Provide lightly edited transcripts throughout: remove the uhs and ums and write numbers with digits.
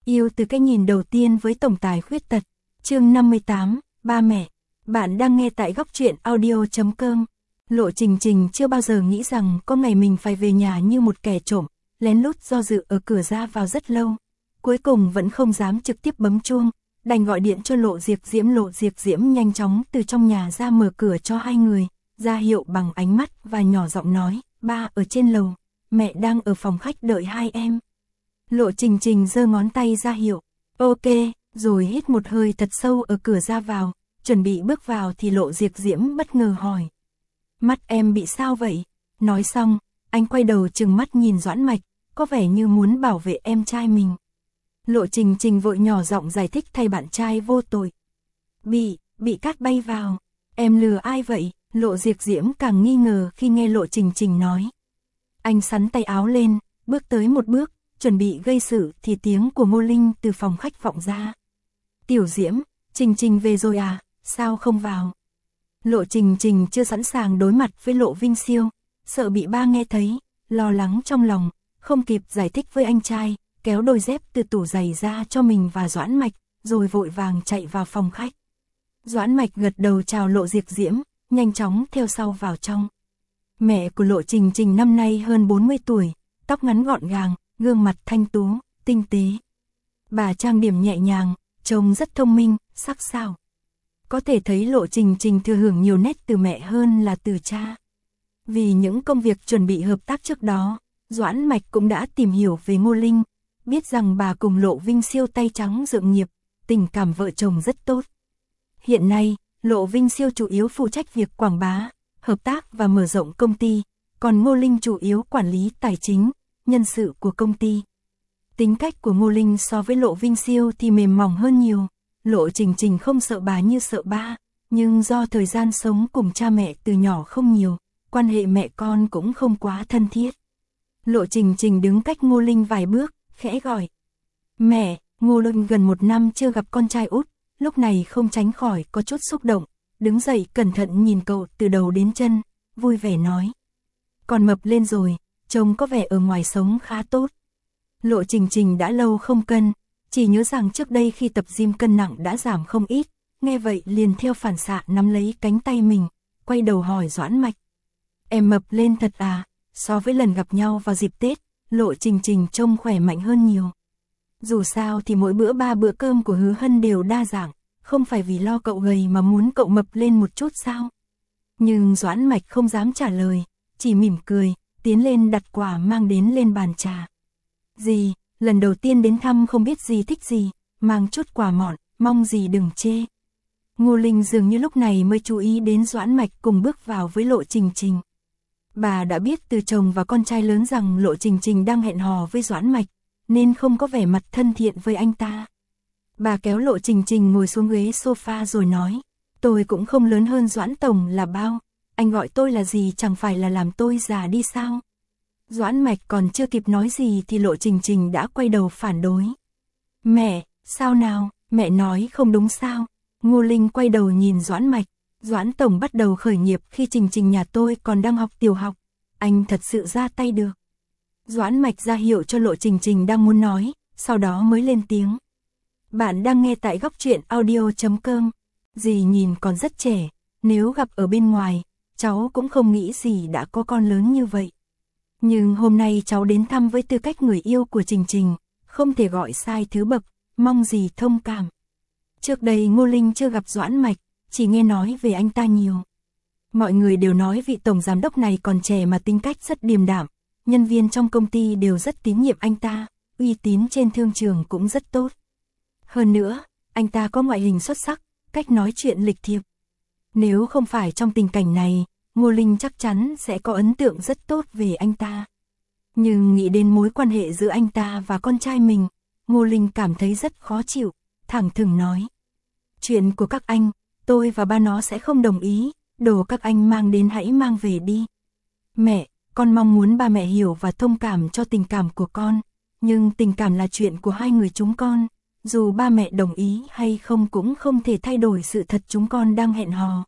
Yêu từ cái nhìn đầu tiên với tổng tài khuyết tật. Chương 58, ba mẹ. Bạn đang nghe tại góc truyện audio.com. Lộ Trình Trình chưa bao giờ nghĩ rằng có ngày mình phải về nhà như một kẻ trộm, lén lút do dự ở cửa ra vào rất lâu. Cuối cùng vẫn không dám trực tiếp bấm chuông, đành gọi điện cho Lộ Diệp Diễm. Lộ Diệp Diễm nhanh chóng từ trong nhà ra mở cửa cho hai người, ra hiệu bằng ánh mắt và nhỏ giọng nói, ba ở trên lầu, mẹ đang ở phòng khách đợi hai em. Lộ Trình Trình giơ ngón tay ra hiệu, ok, rồi hít một hơi thật sâu ở cửa ra vào, chuẩn bị bước vào thì Lộ Diệp Diễm bất ngờ hỏi. Mắt em bị sao vậy? Nói xong, anh quay đầu trừng mắt nhìn Doãn Mạch, có vẻ như muốn bảo vệ em trai mình. Lộ Trình Trình vội nhỏ giọng giải thích thay bạn trai vô tội. Bị cát bay vào, em lừa ai vậy? Lộ Diệp Diễm càng nghi ngờ khi nghe Lộ Trình Trình nói. Anh xắn tay áo lên, bước tới một bước, chuẩn bị gây sự thì tiếng của Ngô Linh từ phòng khách vọng ra. Tiểu Diễm, Trình Trình về rồi à, sao không vào? Lộ Trình Trình chưa sẵn sàng đối mặt với Lộ Vinh Siêu, sợ bị ba nghe thấy, lo lắng trong lòng, không kịp giải thích với anh trai, kéo đôi dép từ tủ giày ra cho mình và Doãn Mạch, rồi vội vàng chạy vào phòng khách. Doãn Mạch gật đầu chào Lộ Diệp Diễm, nhanh chóng theo sau vào trong. Mẹ của Lộ Trình Trình năm nay hơn 40 tuổi, tóc ngắn gọn gàng, gương mặt thanh tú, tinh tế. Bà trang điểm nhẹ nhàng, trông rất thông minh, sắc sảo. Có thể thấy Lộ Trình Trình thừa hưởng nhiều nét từ mẹ hơn là từ cha. Vì những công việc chuẩn bị hợp tác trước đó, Doãn Mạch cũng đã tìm hiểu về Ngô Linh, biết rằng bà cùng Lộ Vinh Siêu tay trắng dựng nghiệp, tình cảm vợ chồng rất tốt. Hiện nay, Lộ Vinh Siêu chủ yếu phụ trách việc quảng bá, hợp tác và mở rộng công ty, còn Ngô Linh chủ yếu quản lý tài chính, nhân sự của công ty. Tính cách của Ngô Linh so với Lộ Vinh Siêu thì mềm mỏng hơn nhiều. Lộ Trình Trình không sợ bà như sợ ba, nhưng do thời gian sống cùng cha mẹ từ nhỏ không nhiều, quan hệ mẹ con cũng không quá thân thiết. Lộ Trình Trình đứng cách Ngô Linh vài bước, khẽ gọi. Mẹ, Ngô Linh gần 1 năm chưa gặp con trai út, lúc này không tránh khỏi có chút xúc động, đứng dậy cẩn thận nhìn cậu từ đầu đến chân, vui vẻ nói. Còn mập lên rồi, trông có vẻ ở ngoài sống khá tốt. Lộ Trình Trình đã lâu không cân, chỉ nhớ rằng trước đây khi tập gym cân nặng đã giảm không ít, nghe vậy liền theo phản xạ nắm lấy cánh tay mình, quay đầu hỏi Doãn Mạch. Em mập lên thật à? So với lần gặp nhau vào dịp Tết, Lộ Trình Trình trông khỏe mạnh hơn nhiều. Dù sao thì mỗi bữa 3 bữa cơm của Hứa Hân đều đa dạng, không phải vì lo cậu gầy mà muốn cậu mập lên một chút sao? Nhưng Doãn Mạch không dám trả lời, chỉ mỉm cười, tiến lên đặt quà mang đến lên bàn trà. Dì, lần đầu tiên đến thăm không biết dì thích gì, mang chút quà mọn, mong dì đừng chê. Ngô Linh dường như lúc này mới chú ý đến Doãn Mạch cùng bước vào với Lộ Trình Trình. Bà đã biết từ chồng và con trai lớn rằng Lộ Trình Trình đang hẹn hò với Doãn Mạch, nên không có vẻ mặt thân thiện với anh ta. Bà kéo Lộ Trình Trình ngồi xuống ghế sofa rồi nói, tôi cũng không lớn hơn Doãn Tổng là bao, anh gọi tôi là gì chẳng phải là làm tôi già đi sao? Doãn Mạch còn chưa kịp nói gì thì Lộ Trình Trình đã quay đầu phản đối. Mẹ, sao nào, mẹ nói không đúng sao? Ngô Linh quay đầu nhìn Doãn Mạch, Doãn Tổng bắt đầu khởi nghiệp khi Trình Trình nhà tôi còn đang học tiểu học, anh thật sự ra tay được. Doãn Mạch ra hiệu cho Lộ Trình Trình đang muốn nói, sau đó mới lên tiếng. Bạn đang nghe tại góc truyện audio.com. Dì nhìn còn rất trẻ, nếu gặp ở bên ngoài, cháu cũng không nghĩ dì đã có con lớn như vậy. Nhưng hôm nay cháu đến thăm với tư cách người yêu của Trình Trình, không thể gọi sai thứ bậc, mong dì thông cảm. Trước đây Ngô Linh chưa gặp Doãn Mạch, chỉ nghe nói về anh ta nhiều. Mọi người đều nói vị tổng giám đốc này còn trẻ mà tính cách rất điềm đạm, nhân viên trong công ty đều rất tín nhiệm anh ta, uy tín trên thương trường cũng rất tốt. Hơn nữa, anh ta có ngoại hình xuất sắc, cách nói chuyện lịch thiệp. Nếu không phải trong tình cảnh này, Ngô Linh chắc chắn sẽ có ấn tượng rất tốt về anh ta. Nhưng nghĩ đến mối quan hệ giữa anh ta và con trai mình, Ngô Linh cảm thấy rất khó chịu, thẳng thừng nói. Chuyện của các anh, tôi và ba nó sẽ không đồng ý, đồ các anh mang đến hãy mang về đi. Mẹ, con mong muốn ba mẹ hiểu và thông cảm cho tình cảm của con, nhưng tình cảm là chuyện của hai người chúng con, dù ba mẹ đồng ý hay không cũng không thể thay đổi sự thật chúng con đang hẹn hò.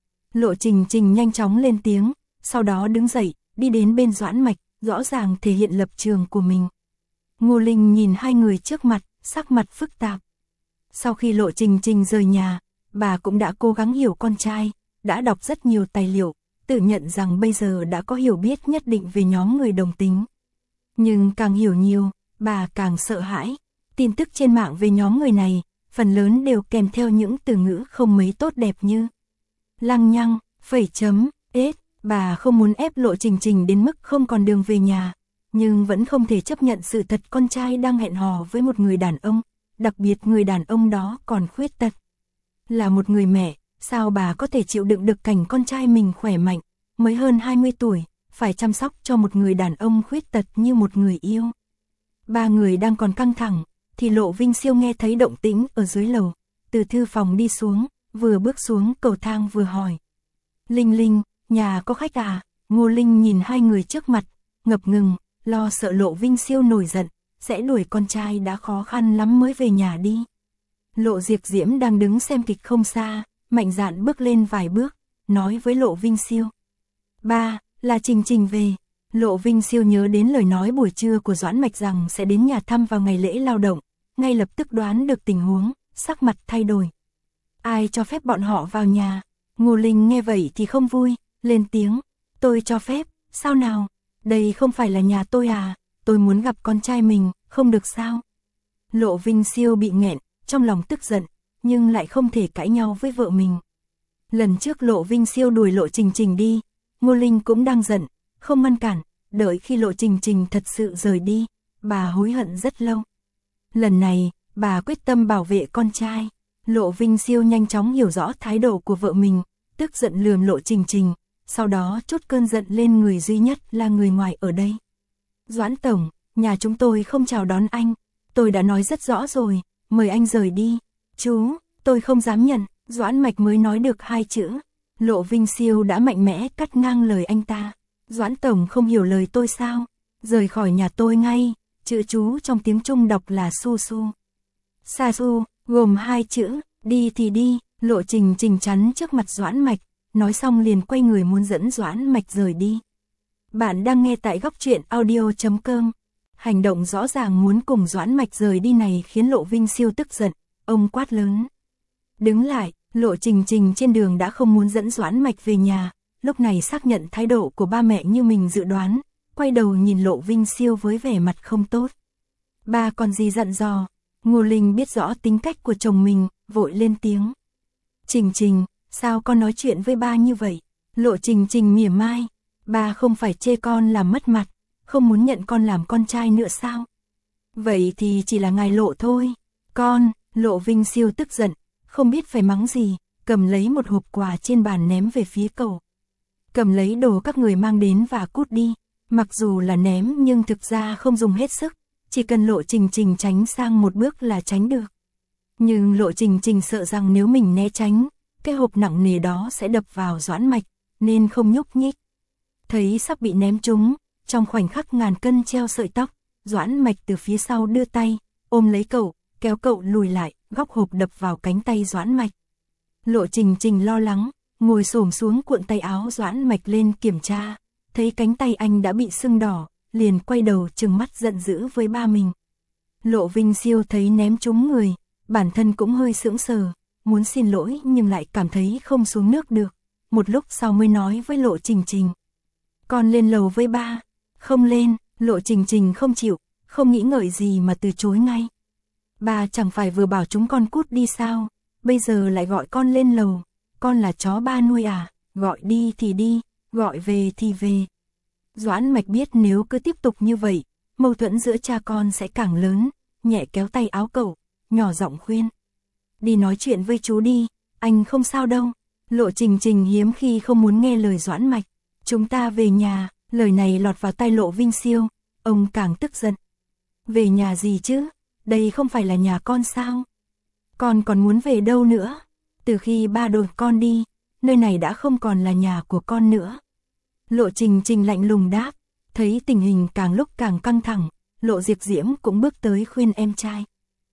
Lộ Trình Trình nhanh chóng lên tiếng, sau đó đứng dậy, đi đến bên Doãn Mạch, rõ ràng thể hiện lập trường của mình. Ngô Linh nhìn hai người trước mặt, sắc mặt phức tạp. Sau khi Lộ Trình Trình rời nhà, bà cũng đã cố gắng hiểu con trai, đã đọc rất nhiều tài liệu, tự nhận rằng bây giờ đã có hiểu biết nhất định về nhóm người đồng tính. Nhưng càng hiểu nhiều, bà càng sợ hãi. Tin tức trên mạng về nhóm người này, phần lớn đều kèm theo những từ ngữ không mấy tốt đẹp như lăng nhăng, phẩy chấm, ết. Bà không muốn ép Lộ Trình Trình đến mức không còn đường về nhà, nhưng vẫn không thể chấp nhận sự thật con trai đang hẹn hò với một người đàn ông, đặc biệt người đàn ông đó còn khuyết tật. Là một người mẹ, sao bà có thể chịu đựng được cảnh con trai mình khỏe mạnh, mới hơn 20 tuổi, phải chăm sóc cho một người đàn ông khuyết tật như một người yêu. Ba người đang còn căng thẳng, thì Lộ Vinh Siêu nghe thấy động tĩnh ở dưới lầu, từ thư phòng đi xuống, vừa bước xuống cầu thang vừa hỏi. Linh Linh, nhà có khách à? Ngô Linh nhìn hai người trước mặt, ngập ngừng, lo sợ Lộ Vinh Siêu nổi giận, sẽ đuổi con trai đã khó khăn lắm mới về nhà đi. Lộ Diệp Diễm đang đứng xem kịch không xa, mạnh dạn bước lên vài bước, nói với Lộ Vinh Siêu. Ba, là Trình Trình về. Lộ Vinh Siêu nhớ đến lời nói buổi trưa của Doãn Mạch rằng sẽ đến nhà thăm vào ngày lễ lao động, ngay lập tức đoán được tình huống, sắc mặt thay đổi. Ai cho phép bọn họ vào nhà? Ngô Linh nghe vậy thì không vui, lên tiếng. Tôi cho phép, sao nào? Đây không phải là nhà tôi à? Tôi muốn gặp con trai mình, không được sao? Lộ Vinh Siêu bị nghẹn, trong lòng tức giận, nhưng lại không thể cãi nhau với vợ mình. Lần trước Lộ Vinh Siêu đuổi Lộ Trình Trình đi, Ngô Linh cũng đang giận, không ngăn cản, đợi khi Lộ Trình Trình thật sự rời đi, bà hối hận rất lâu. Lần này, bà quyết tâm bảo vệ con trai. Lộ Vinh Siêu nhanh chóng hiểu rõ thái độ của vợ mình, tức giận lườm Lộ Trình Trình, sau đó trút cơn giận lên người duy nhất là người ngoài ở đây. Doãn Tổng, nhà chúng tôi không chào đón anh, tôi đã nói rất rõ rồi, mời anh rời đi. Chú, tôi không dám nhận. Doãn Mạch mới nói được hai chữ, Lộ Vinh Siêu đã mạnh mẽ cắt ngang lời anh ta. Doãn Tổng không hiểu lời tôi sao? Rời khỏi nhà tôi ngay. Chữ chú trong tiếng Trung đọc là su su. Sa su, gồm hai chữ, đi thì đi. Lộ Trình Trình chắn trước mặt Doãn Mạch, nói xong liền quay người muốn dẫn Doãn Mạch rời đi. Bạn đang nghe tại góc truyện audio.com. Hành động rõ ràng muốn cùng Doãn Mạch rời đi này khiến Lộ Vinh Siêu tức giận, ông quát lớn. Đứng lại, Lộ Trình Trình trên đường đã không muốn dẫn Doãn Mạch về nhà, lúc này xác nhận thái độ của ba mẹ như mình dự đoán, quay đầu nhìn Lộ Vinh Siêu với vẻ mặt không tốt. Ba còn gì dặn dò? Ngô Linh biết rõ tính cách của chồng mình, vội lên tiếng. Trình Trình, sao con nói chuyện với ba như vậy? Lộ Trình Trình mỉa mai, ba không phải chê con làm mất mặt, không muốn nhận con làm con trai nữa sao? Vậy thì chỉ là ngài Lộ thôi. Con, Lộ Vinh Siêu tức giận, không biết phải mắng gì, cầm lấy một hộp quà trên bàn ném về phía cậu. Cầm lấy đồ các người mang đến và cút đi. Mặc dù là ném nhưng thực ra không dùng hết sức, chỉ cần Lộ Trình Trình tránh sang một bước là tránh được. Nhưng Lộ Trình Trình sợ rằng nếu mình né tránh, cái hộp nặng nề đó sẽ đập vào Doãn Mạch, nên không nhúc nhích. Thấy sắp bị ném trúng, trong khoảnh khắc ngàn cân treo sợi tóc, Doãn Mạch từ phía sau đưa tay, ôm lấy cậu, kéo cậu lùi lại, góc hộp đập vào cánh tay Doãn Mạch. Lộ Trình Trình lo lắng, ngồi xổm xuống cuộn tay áo Doãn Mạch lên kiểm tra, thấy cánh tay anh đã bị sưng đỏ, liền quay đầu trừng mắt giận dữ với ba mình. Lộ Vinh Siêu thấy ném trúng người, bản thân cũng hơi sững sờ, muốn xin lỗi nhưng lại cảm thấy không xuống nước được, một lúc sau mới nói với Lộ Trình Trình. Con lên lầu với ba. Không lên. Lộ Trình Trình không chịu, không nghĩ ngợi gì mà từ chối ngay. Ba chẳng phải vừa bảo chúng con cút đi sao, bây giờ lại gọi con lên lầu, con là chó ba nuôi à, gọi đi thì đi, gọi về thì về. Doãn Mạch biết nếu cứ tiếp tục như vậy, mâu thuẫn giữa cha con sẽ càng lớn, nhẹ kéo tay áo cậu, nhỏ giọng khuyên. Đi nói chuyện với chú đi, anh không sao đâu. Lộ Trình Trình hiếm khi không muốn nghe lời Doãn Mạch. Chúng ta về nhà. Lời này lọt vào tai Lộ Vinh Siêu, ông càng tức giận. Về nhà gì chứ? Đây không phải là nhà con sao? Con còn muốn về đâu nữa? Từ khi ba đuổi con đi, nơi này đã không còn là nhà của con nữa. Lộ Trình Trình lạnh lùng đáp, thấy tình hình càng lúc càng căng thẳng, Lộ Diệp Diễm cũng bước tới khuyên em trai.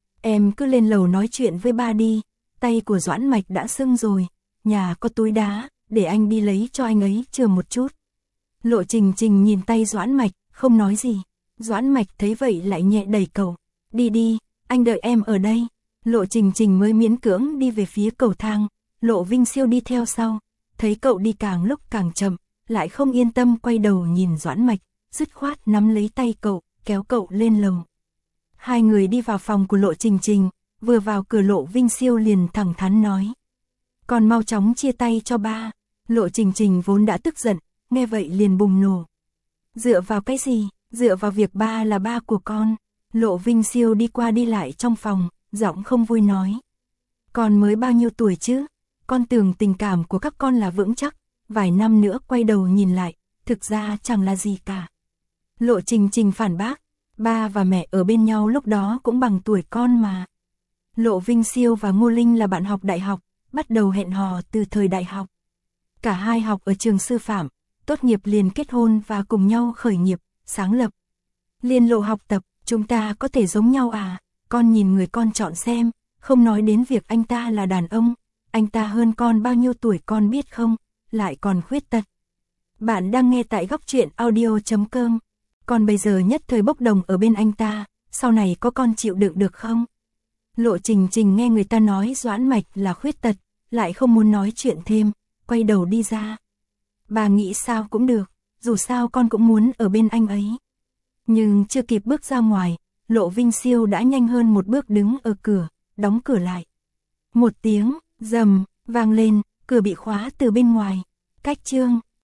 Em cứ lên lầu nói chuyện với ba đi, tay của Doãn Mạch đã sưng rồi, nhà có túi đá, để anh đi lấy cho anh ấy chừa một chút. Lộ Trình Trình nhìn tay Doãn Mạch, không nói gì. Doãn Mạch thấy vậy lại nhẹ đẩy cậu. Đi đi, anh đợi em ở đây. Lộ Trình Trình mới miễn cưỡng đi về phía cầu thang, Lộ Vinh Siêu đi theo sau, thấy cậu đi càng lúc càng chậm, lại không yên tâm quay đầu nhìn Doãn Mạch, dứt khoát nắm lấy tay cậu, kéo cậu lên lầu. Hai người đi vào phòng của Lộ Trình Trình, vừa vào cửa Lộ Vinh Siêu liền thẳng thắn nói. Con mau chóng chia tay cho ba. Lộ Trình Trình vốn đã tức giận, nghe vậy liền bùng nổ. Dựa vào cái gì? Dựa vào việc ba là ba của con. Lộ Vinh Siêu đi qua đi lại trong phòng, giọng không vui nói. Con mới bao nhiêu tuổi chứ? Con tưởng tình cảm của các con là vững chắc, vài năm nữa quay đầu nhìn lại, thực ra chẳng là gì cả. Lộ Trình Trình phản bác, ba và mẹ ở bên nhau lúc đó cũng bằng tuổi con mà. Lộ Vinh Siêu và Ngô Linh là bạn học đại học, bắt đầu hẹn hò từ thời đại học. Cả hai học ở trường sư phạm, tốt nghiệp liền kết hôn và cùng nhau khởi nghiệp, sáng lập liên lộ học tập. Chúng ta có thể giống nhau à? Con nhìn người con chọn xem, không nói đến việc anh ta là đàn ông, anh ta hơn con bao nhiêu tuổi con biết không, lại còn khuyết tật. Bạn đang nghe tại góc truyện audio.com. Con bây giờ nhất thời bốc đồng ở bên anh ta, sau này có con chịu đựng được không? Lộ Trình Trình nghe người ta nói Doãn Mạch là khuyết tật, lại không muốn nói chuyện thêm, quay đầu đi ra. Bà nghĩ sao cũng được, dù sao con cũng muốn ở bên anh ấy. Nhưng chưa kịp bước ra ngoài, Lộ Vinh Siêu đã nhanh hơn một bước đứng ở cửa, đóng cửa lại. Một tiếng rầm vang lên, cửa bị khóa từ bên ngoài. Cách chương